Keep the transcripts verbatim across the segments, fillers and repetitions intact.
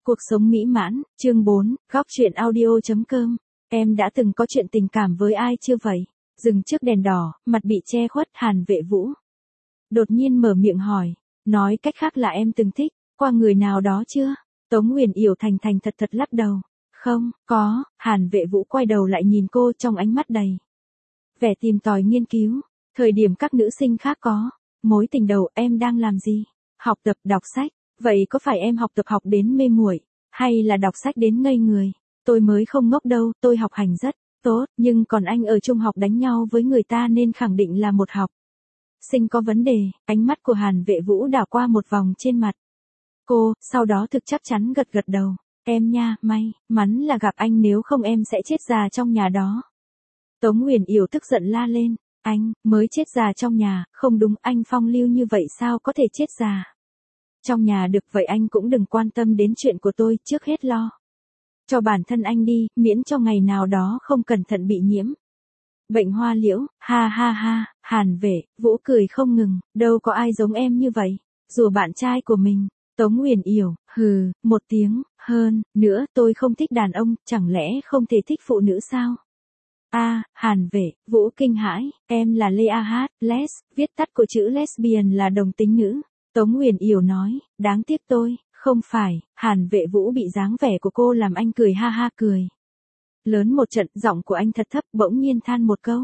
Cuộc sống mỹ mãn, chương bốn, góc truyện audio.com. Em đã từng có chuyện tình cảm với ai chưa vậy? Dừng trước đèn đỏ, mặt bị che khuất, Hàn Vệ Vũ đột nhiên mở miệng hỏi. Nói cách khác là em từng thích qua người nào đó chưa? Tống Huyền Yểu thành thành thật thật lắc đầu. Không, có. Hàn Vệ Vũ quay đầu lại nhìn cô trong ánh mắt đầy vẻ tìm tòi nghiên cứu. Thời điểm các nữ sinh khác có mối tình đầu, em đang làm gì? Học tập, đọc sách. Vậy có phải em học tập học đến mê muội, hay là đọc sách đến ngây người? Tôi mới không ngốc đâu, tôi học hành rất tốt, nhưng còn anh ở trung học đánh nhau với người ta nên khẳng định là một học sinh có vấn đề. Ánh mắt của Hàn Vệ Vũ đảo qua một vòng trên mặt cô, sau đó thực chắc chắn gật gật đầu. Em nha, may mắn là gặp anh, nếu không em sẽ chết già trong nhà đó. Tống Huyền Yểu tức giận la lên. Anh mới chết già trong nhà? Không đúng, anh phong lưu như vậy sao có thể chết già trong nhà được? Vậy anh cũng đừng quan tâm đến chuyện của tôi, trước hết lo cho bản thân anh đi, miễn cho ngày nào đó không cẩn thận bị nhiễm bệnh hoa liễu. Ha ha ha. Hàn Vệ Vũ cười không ngừng. Đâu có ai giống em như vậy, rủa bạn trai của mình. Tống Huyền Yểu hừ một tiếng. Hơn nữa, tôi không thích đàn ông, chẳng lẽ không thể thích phụ nữ sao? A, à, Hàn Vệ Vũ kinh hãi. Em là Lê A Hát, les, viết tắt của chữ lesbian là đồng tính nữ. Tống Huyền Yểu nói. Đáng tiếc tôi không phải. Hàn Vệ Vũ bị dáng vẻ của cô làm anh cười ha ha cười lớn một trận. Giọng của anh thật thấp, bỗng nhiên than một câu.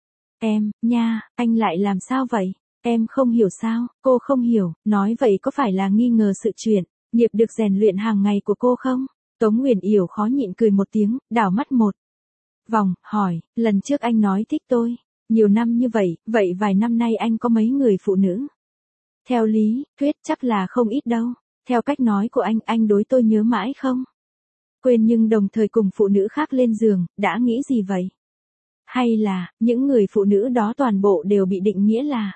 Em, nha, anh lại làm sao vậy? Em không hiểu sao? Cô không hiểu. Nói vậy có phải là nghi ngờ sự chuyển nghiệp được rèn luyện hàng ngày của cô không? Tống Huyền Yểu khó nhịn cười một tiếng, đảo mắt một vòng, hỏi. Lần trước anh nói thích tôi nhiều năm như vậy, vậy vài năm nay anh có mấy người phụ nữ? Theo lý thuyết chắc là không ít đâu. Theo cách nói của anh, anh đối tôi nhớ mãi không quên, nhưng đồng thời cùng phụ nữ khác lên giường, đã nghĩ gì vậy? Hay là, những người phụ nữ đó toàn bộ đều bị định nghĩa là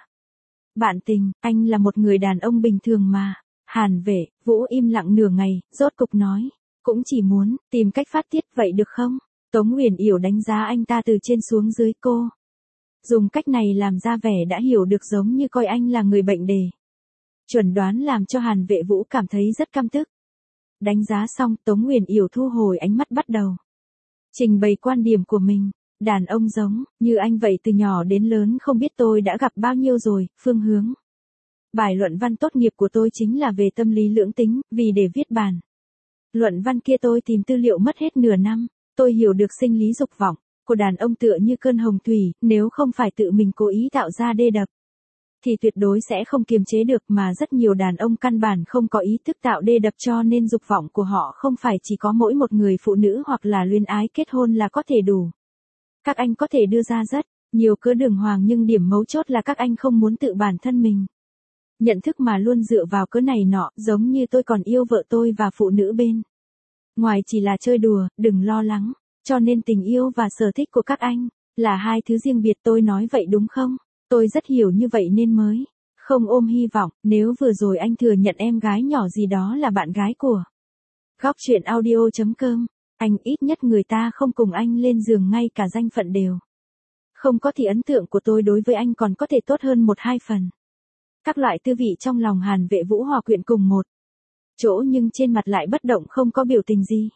bạn tình? Anh là một người đàn ông bình thường mà. Hàn Vệ Vũ im lặng nửa ngày, rốt cục nói. Cũng chỉ muốn tìm cách phát tiết vậy được không? Tống Huyền Yểu đánh giá anh ta từ trên xuống dưới. Cô dùng cách này làm ra vẻ đã hiểu được, giống như coi anh là người bệnh đề chuẩn đoán, làm cho Hàn Vệ Vũ cảm thấy rất căm tức. Đánh giá xong, Tống Huyền Yểu thu hồi ánh mắt, bắt đầu trình bày quan điểm của mình. Đàn ông giống như anh vậy từ nhỏ đến lớn không biết tôi đã gặp bao nhiêu rồi. Phương hướng bài luận văn tốt nghiệp của tôi chính là về tâm lý lưỡng tính, vì để viết bản luận văn kia tôi tìm tư liệu mất hết nửa năm. Tôi hiểu được sinh lý dục vọng của đàn ông tựa như cơn hồng thủy, nếu không phải tự mình cố ý tạo ra đê đập thì tuyệt đối sẽ không kiềm chế được, mà rất nhiều đàn ông căn bản không có ý thức tạo đê đập, cho nên dục vọng của họ không phải chỉ có mỗi một người phụ nữ hoặc là luyến ái kết hôn là có thể đủ. Các anh có thể đưa ra rất nhiều cớ đường hoàng, nhưng điểm mấu chốt là các anh không muốn tự bản thân mình nhận thức, mà luôn dựa vào cớ này nọ. Giống như tôi còn yêu vợ tôi và phụ nữ bên ngoài chỉ là chơi đùa, đừng lo lắng. Cho nên tình yêu và sở thích của các anh là hai thứ riêng biệt. Tôi nói vậy đúng không? Tôi rất hiểu như vậy nên mới không ôm hy vọng. Nếu vừa rồi anh thừa nhận em gái nhỏ gì đó là bạn gái của góc truyện audio.com, anh ít nhất người ta không cùng anh lên giường, ngay cả danh phận đều không có, thì ấn tượng của tôi đối với anh còn có thể tốt hơn một hai phần. Các loại tư vị trong lòng Hàn Vệ Vũ hòa quyện cùng một chỗ, nhưng trên mặt lại bất động, không có biểu tình gì.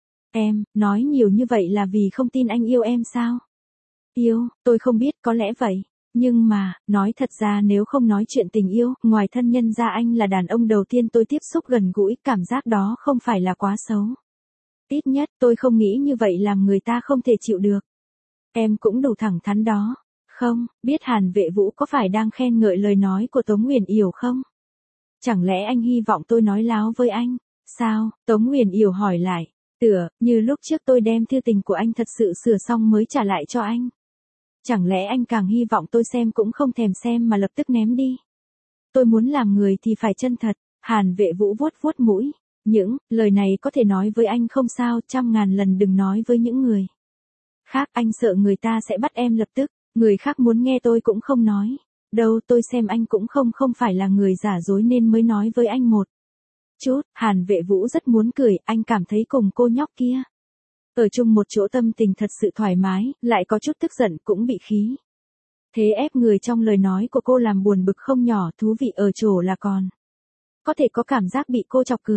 Em nói nhiều như vậy là vì không tin anh yêu em sao? Yêu, tôi không biết, có lẽ vậy. Nhưng mà, nói thật ra nếu không nói chuyện tình yêu, ngoài thân nhân ra anh là đàn ông đầu tiên tôi tiếp xúc gần gũi, cảm giác đó không phải là quá xấu. Ít nhất tôi không nghĩ như vậy làm người ta không thể chịu được. Em cũng đủ thẳng thắn đó. Không, biết Hàn Vệ Vũ có phải đang khen ngợi lời nói của Tống Huyền Yểu không? Chẳng lẽ anh hy vọng tôi nói láo với anh? Sao? Tống Huyền Yểu hỏi lại. Tựa như lúc trước tôi đem thư tình của anh thật sự sửa xong mới trả lại cho anh. Chẳng lẽ anh càng hy vọng tôi xem cũng không thèm xem mà lập tức ném đi? Tôi muốn làm người thì phải chân thật. Hàn Vệ Vũ vuốt vuốt mũi. Những lời này có thể nói với anh không sao, trăm ngàn lần đừng nói với những người khác, anh sợ người ta sẽ bắt em lập tức. Người khác muốn nghe tôi cũng không nói đâu, tôi xem anh cũng không không phải là người giả dối nên mới nói với anh một chút. Hàn Vệ Vũ rất muốn cười, anh cảm thấy cùng cô nhóc kia ở chung một chỗ tâm tình thật sự thoải mái, lại có chút tức giận, cũng bị khí thế ép người trong lời nói của cô làm buồn bực không nhỏ. Thú vị ở chỗ là còn có thể có cảm giác bị cô chọc cười.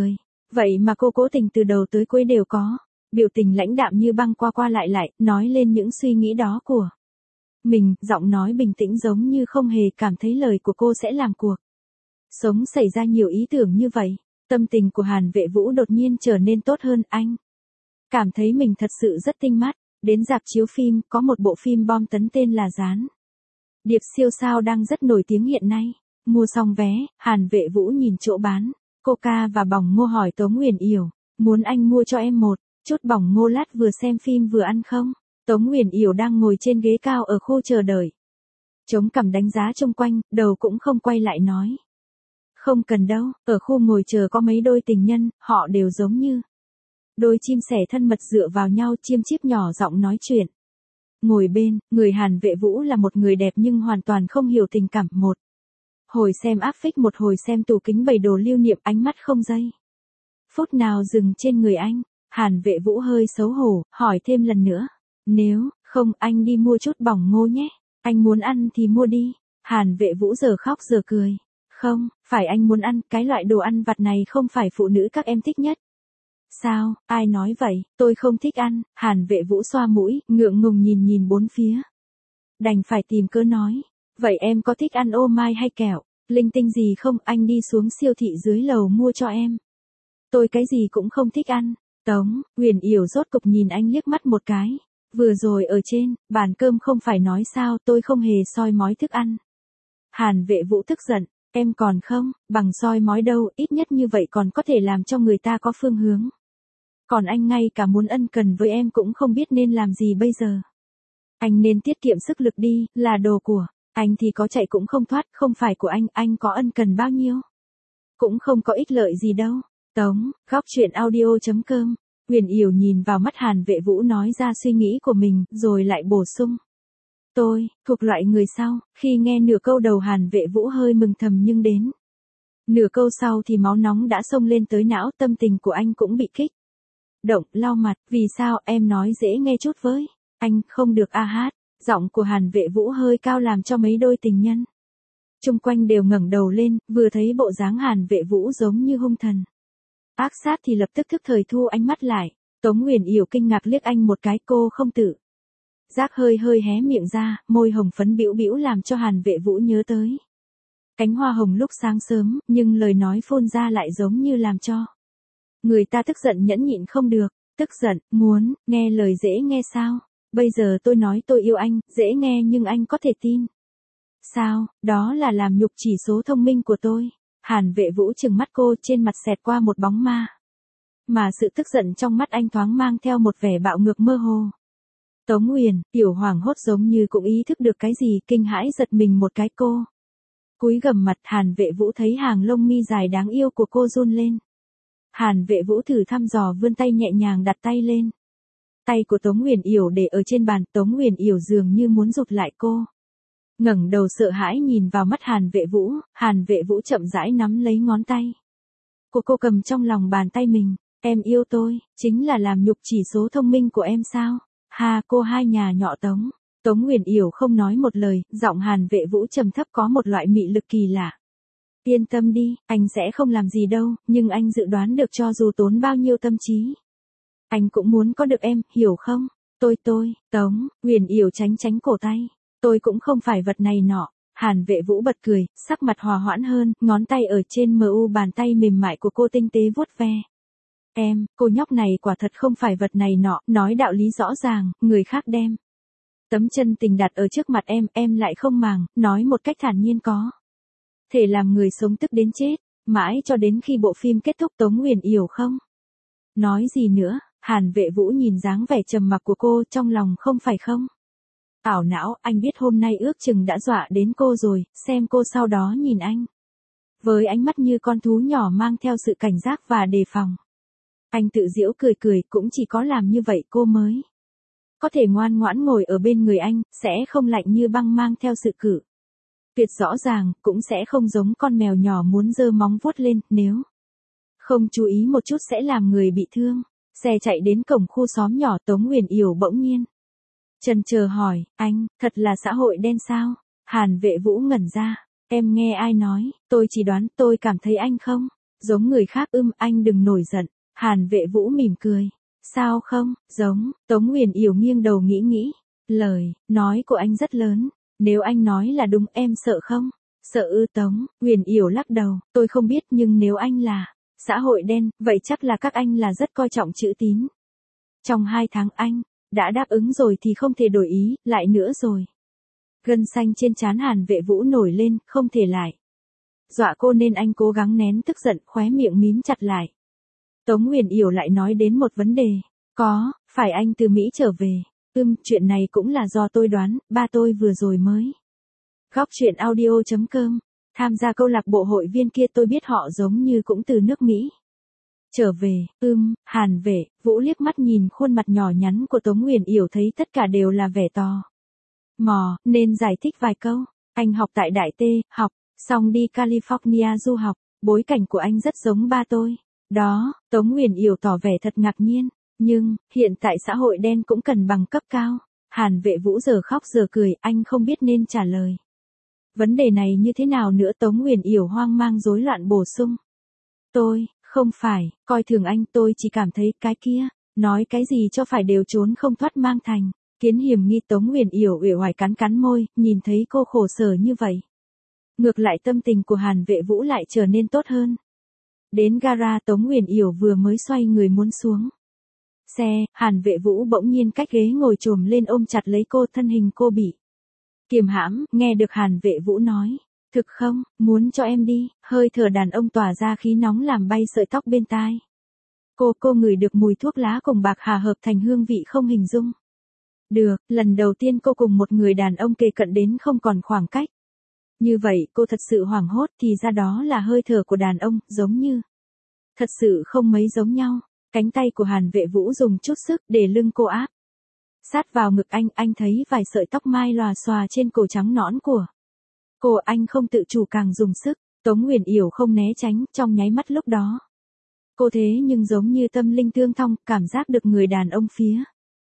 Vậy mà cô cố tình từ đầu tới cuối đều có, biểu tình lãnh đạm như băng qua qua lại lại, nói lên những suy nghĩ đó của mình, giọng nói bình tĩnh giống như không hề cảm thấy lời của cô sẽ làm cuộc sống xảy ra nhiều ý tưởng như vậy. Tâm tình của Hàn Vệ Vũ đột nhiên trở nên tốt hơn, anh cảm thấy mình thật sự rất tinh mắt. Đến rạp chiếu phim, có một bộ phim bom tấn tên là Gián điệp siêu sao đang rất nổi tiếng hiện nay. Mua xong vé, Hàn Vệ Vũ nhìn chỗ bán Coca và bỏng ngô hỏi Tống Uyển Yểu, muốn anh mua cho em một chút bỏng ngô lát vừa xem phim vừa ăn không? Tống Uyển Yểu đang ngồi trên ghế cao ở khu chờ đợi, chống cằm đánh giá xung quanh, đầu cũng không quay lại nói. Không cần đâu, ở khu ngồi chờ có mấy đôi tình nhân, họ đều giống như đôi chim sẻ thân mật dựa vào nhau, chiêm chíp nhỏ giọng nói chuyện. Ngồi bên, người Hàn Vệ Vũ là một người đẹp nhưng hoàn toàn không hiểu tình cảm, một hồi xem áp phích một hồi xem tủ kính bày đồ lưu niệm, ánh mắt không giây phút nào dừng trên người anh. Hàn Vệ Vũ hơi xấu hổ, hỏi thêm lần nữa. Nếu không anh đi mua chút bỏng ngô nhé, anh muốn ăn thì mua đi. Hàn Vệ Vũ giờ khóc giờ cười. Không, phải anh muốn ăn, cái loại đồ ăn vặt này không phải phụ nữ các em thích nhất. Sao, ai nói vậy, tôi không thích ăn. Hàn Vệ Vũ xoa mũi, ngượng ngùng nhìn nhìn bốn phía. Đành phải tìm cớ nói. Vậy em có thích ăn ô mai hay kẹo, linh tinh gì không, anh đi xuống siêu thị dưới lầu mua cho em. Tôi cái gì cũng không thích ăn. Tống Uyển Yểu rốt cục nhìn anh liếc mắt một cái. Vừa rồi ở trên bàn cơm không phải nói sao tôi không hề soi mói thức ăn. Hàn Vệ Vũ tức giận. Em còn không, bằng soi mói đâu, ít nhất như vậy còn có thể làm cho người ta có phương hướng. Còn anh ngay cả muốn ân cần với em cũng không biết nên làm gì bây giờ. Anh nên tiết kiệm sức lực đi, là đồ của anh thì có chạy cũng không thoát, không phải của anh, anh có ân cần bao nhiêu cũng không có ích lợi gì đâu. Tống, góc truyện audio chấm com. Uyển Yểu nhìn vào mắt Hàn Vệ Vũ nói ra suy nghĩ của mình, rồi lại bổ sung. Tôi, thuộc loại người sau, khi nghe nửa câu đầu Hàn Vệ Vũ hơi mừng thầm nhưng đến nửa câu sau thì máu nóng đã xông lên tới não, tâm tình của anh cũng bị kích động, lau mặt, vì sao em nói dễ nghe chút với anh, không được a hát. Giọng của Hàn Vệ Vũ hơi cao làm cho mấy đôi tình nhân chung quanh đều ngẩng đầu lên, vừa thấy bộ dáng Hàn Vệ Vũ giống như hung thần ác sát thì lập tức thức thời thu ánh mắt lại. Tống Uyển Yểu kinh ngạc liếc anh một cái, cô không tự giác hơi hơi hé miệng ra, môi hồng phấn bĩu bĩu làm cho Hàn Vệ Vũ nhớ tới cánh hoa hồng lúc sáng sớm, nhưng lời nói phun ra lại giống như làm cho người ta tức giận nhẫn nhịn không được. Tức giận, muốn nghe lời dễ nghe sao? Bây giờ tôi nói tôi yêu anh, dễ nghe nhưng anh có thể tin sao? Đó là làm nhục chỉ số thông minh của tôi. Hàn Vệ Vũ trừng mắt cô, trên mặt xẹt qua một bóng ma, mà sự tức giận trong mắt anh thoáng mang theo một vẻ bạo ngược mơ hồ. Tống Uyển Yểu hoảng hốt giống như cũng ý thức được cái gì, kinh hãi giật mình một cái, cô cúi gằm mặt. Hàn Vệ Vũ thấy hàng lông mi dài đáng yêu của cô run lên. Hàn Vệ Vũ thử thăm dò vươn tay nhẹ nhàng đặt tay lên tay của Tống Uyển Yểu để ở trên bàn. Tống Uyển Yểu dường như muốn rụt lại, cô ngẩng đầu sợ hãi nhìn vào mắt Hàn Vệ Vũ. Hàn Vệ Vũ chậm rãi nắm lấy ngón tay của cô cầm trong lòng bàn tay mình. Em yêu tôi, chính là làm nhục chỉ số thông minh của em sao? Ha, cô hai nhà nhọ Tống. Tống Uyển Yểu không nói một lời, giọng Hàn Vệ Vũ trầm thấp có một loại mị lực kỳ lạ. Yên tâm đi, anh sẽ không làm gì đâu, nhưng anh dự đoán được cho dù tốn bao nhiêu tâm trí, anh cũng muốn có được em, hiểu không? Tôi tôi, Tống Uyển Yểu tránh tránh cổ tay. Tôi cũng không phải vật này nọ. Hàn Vệ Vũ bật cười, sắc mặt hòa hoãn hơn, ngón tay ở trên mu bàn tay mềm mại của cô tinh tế vuốt ve. Em, cô nhóc này quả thật không phải vật này nọ, nói đạo lý rõ ràng, người khác đem tấm chân tình đặt ở trước mặt em, em lại không màng, nói một cách thản nhiên có thể làm người sống tức đến chết, mãi cho đến khi bộ phim kết thúc. Tống Uyển Yểu không nói gì nữa. Hàn Vệ Vũ nhìn dáng vẻ trầm mặc của cô, trong lòng không phải không ảo não, anh biết hôm nay ước chừng đã dọa đến cô rồi, xem cô sau đó nhìn anh với ánh mắt như con thú nhỏ mang theo sự cảnh giác và đề phòng. Anh tự giễu cười cười, cũng chỉ có làm như vậy cô mới có thể ngoan ngoãn ngồi ở bên người anh, sẽ không lạnh như băng mang theo sự cử tuyệt rõ ràng, cũng sẽ không giống con mèo nhỏ muốn giơ móng vuốt lên, nếu không chú ý một chút sẽ làm người bị thương. Xe chạy đến cổng khu xóm nhỏ. Tống Uyển Yểu bỗng nhiên chần chờ hỏi, anh, thật là xã hội đen sao? Hàn Vệ Vũ ngẩn ra. Em nghe ai nói? Tôi chỉ đoán, tôi cảm thấy anh không Giống người khác ưm, anh đừng nổi giận. Hàn Vệ Vũ mỉm cười. Sao không, giống, Tống Huyền Yểu nghiêng đầu nghĩ nghĩ. Lời, nói của anh rất lớn. Nếu anh nói là đúng em sợ không? Sợ ư? Tống Huyền Yểu lắc đầu, tôi không biết nhưng nếu anh là xã hội đen, vậy chắc là các anh là rất coi trọng chữ tín. Trong hai tháng anh đã đáp ứng rồi thì không thể đổi ý lại nữa rồi. Gân xanh trên trán Hàn Vệ Vũ nổi lên, không thể lại dọa cô nên anh cố gắng nén tức giận, khóe miệng mím chặt lại. Tống Huyền Yểu lại nói đến một vấn đề. Có, phải anh từ Mỹ trở về. Ưm, chuyện này cũng là do tôi đoán, ba tôi vừa rồi mới. Góc truyện audio chấm com. Tham gia câu lạc bộ hội viên kia tôi biết họ giống như cũng từ nước Mỹ. Trở về, ưm, Hàn Vệ Vũ liếc mắt nhìn khuôn mặt nhỏ nhắn của Tống Huyền Yểu thấy tất cả đều là vẻ tò mò, nên giải thích vài câu. Anh học tại Đại T, học, xong đi California du học, bối cảnh của anh rất giống ba tôi. Đó, Tống Huyền Yểu tỏ vẻ thật ngạc nhiên, nhưng, hiện tại xã hội đen cũng cần bằng cấp cao. Hàn Vệ Vũ giờ khóc giờ cười, anh không biết nên trả lời vấn đề này như thế nào nữa. Tống Huyền Yểu hoang mang rối loạn bổ sung. Tôi, không phải, coi thường anh, tôi chỉ cảm thấy cái kia, nói cái gì cho phải đều trốn không thoát mang thành kiến hiểm nghi. Tống Huyền Yểu uể oải cắn cắn môi, nhìn thấy cô khổ sở như vậy. Ngược lại tâm tình của Hàn Vệ Vũ lại trở nên tốt hơn. Đến gara Tống Huyền Yểu vừa mới xoay người muốn xuống xe, Hàn Vệ Vũ bỗng nhiên cách ghế ngồi chồm lên ôm chặt lấy cô, thân hình cô bị kiềm hãm. Nghe được Hàn Vệ Vũ nói, thực không, muốn cho em đi, hơi thở đàn ông tỏa ra khí nóng làm bay sợi tóc bên tai. Cô, cô ngửi được mùi thuốc lá cùng bạc hà hợp thành hương vị không hình dung được, lần đầu tiên cô cùng một người đàn ông kề cận đến không còn khoảng cách. Như vậy cô thật sự hoảng hốt, thì ra đó là hơi thở của đàn ông, giống như thật sự không mấy giống nhau. Cánh tay của Hàn Vệ Vũ dùng chút sức để lưng cô áp sát vào ngực anh, anh thấy vài sợi tóc mai lòa xòa trên cổ trắng nõn của cô, anh không tự chủ càng dùng sức. Tống Huyền Yểu không né tránh, trong nháy mắt lúc đó. Cô thế nhưng giống như tâm linh tương thông, cảm giác được người đàn ông phía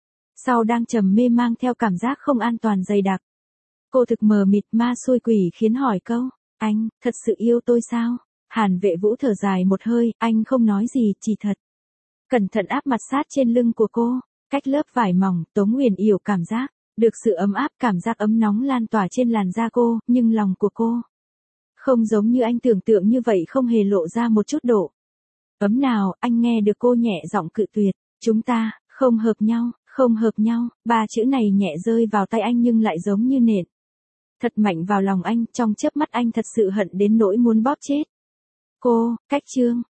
sau đang trầm mê mang theo cảm giác không an toàn dày đặc. Cô thực mờ mịt, ma xui quỷ khiến hỏi câu, anh, thật sự yêu tôi sao? Hàn Vệ Vũ thở dài một hơi, anh không nói gì, chỉ thật cẩn thận áp mặt sát trên lưng của cô. Cách lớp vải mỏng, Tống Huyền Yểu cảm giác được sự ấm áp, cảm giác ấm nóng lan tỏa trên làn da cô, nhưng lòng của cô không giống như anh tưởng tượng như vậy, không hề lộ ra một chút độ ấm nào. Anh nghe được cô nhẹ giọng cự tuyệt, chúng ta không hợp nhau, không hợp nhau. Ba chữ này nhẹ rơi vào tay anh nhưng lại giống như nện thật mạnh vào lòng anh, trong chớp mắt anh thật sự hận đến nỗi muốn bóp chết cô. Cách chương